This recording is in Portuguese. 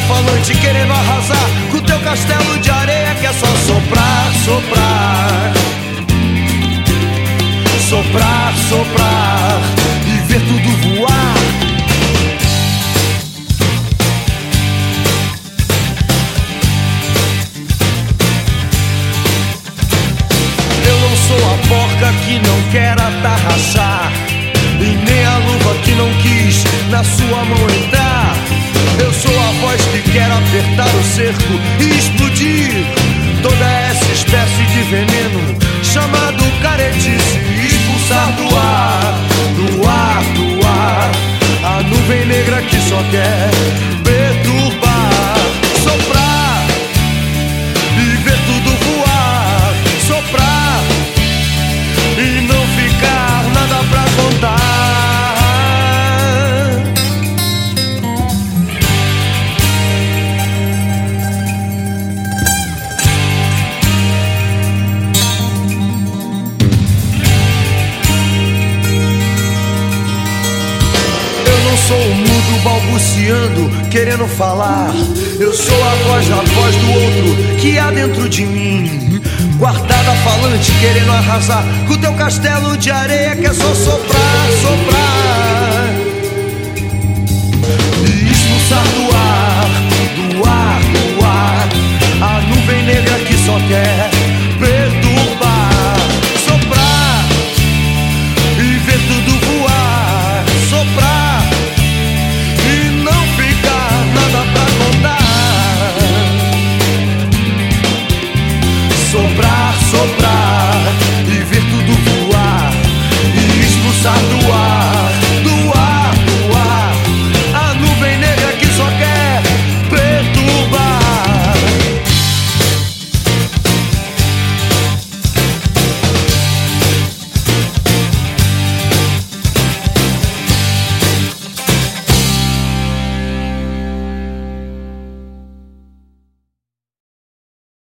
falante querendo arrasar com teu castelo de areia, que é só soprar, soprar, soprar, soprar e ver tudo voar. Eu não sou a porca que não quer atarraçar, e nem a luva que não quis na sua mão entrar. Eu sou a voz que quer apertar o cerco e explodir toda essa espécie de veneno chamado caretice, e expulsar do ar, do ar, do ar, a nuvem negra que só quer perturbar. Soprar e ver tudo voar, soprar e não ficar nada pra contar. Sou o mudo balbuciando, querendo falar. Eu sou a voz da voz do outro que há dentro de mim, guardada falante querendo arrasar com teu castelo de areia, que é só soprar, soprar e expulsar do ar, do ar, do ar, a nuvem negra que só quer